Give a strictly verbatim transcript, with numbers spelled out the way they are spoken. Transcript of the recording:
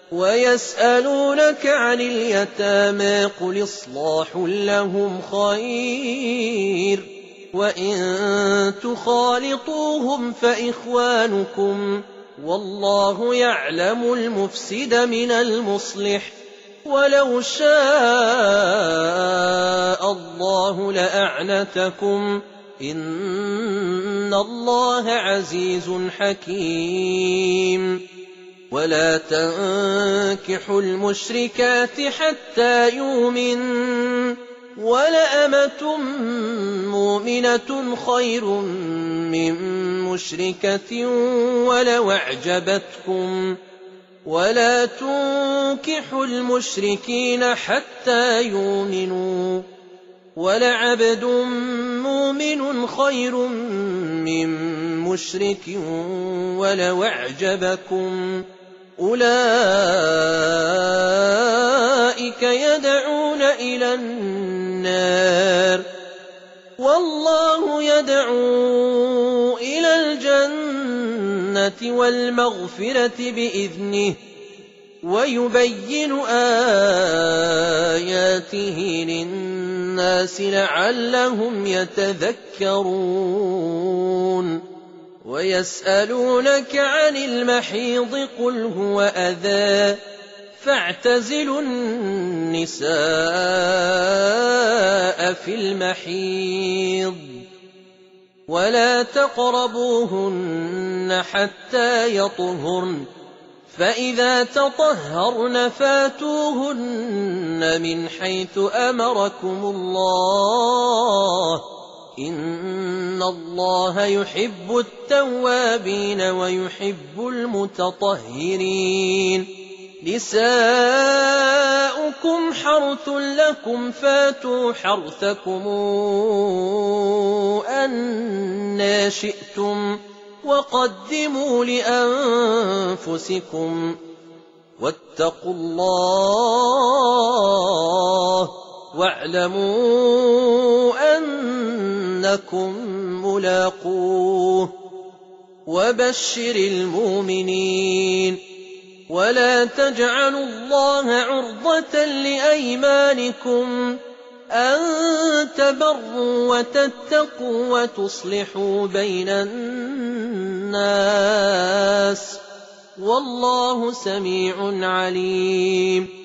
ويسألونك عن اليتامى قل إصلاح لهم خير وإن تخالطوهم فإخوانكم والله يعلم المفسد من المصلح ولو شاء الله لأعنتكم إن الله عزيز حكيم ولا تنكحوا المشركات حتى يؤمنوا ولأمة مؤمنة خير من مشركة ولو أعجبتكم ولا تنكحوا المشركين حتى يؤمنوا ولعبد مؤمن خير من مشرك ولو أعجبكم أولئك يدعون إلى النار والله يدعو إلى الجنة والمغفرة بإذنه ويبين آياته للناس لعلهم يتذكرون ويسألونك عن المحيض قل هو أذى فاعتزلوا النساء في المحيض ولا تقربوهن حتى يطهرن فإذا تطهرن فاتوهن من حيث أمركم الله إن الله يحب التوابين ويحب المتطهرين نساؤكم حرث لكم فاتوا حرثكم أنى شئتم وقدموا لأنفسكم واتقوا الله واعلموا أنكم ملاقوه وبشر المؤمنين ولا تجعلوا الله عرضة لأيمانكم أن تبروا وتتقوا وتصلحوا بين الناس والله سميع عليم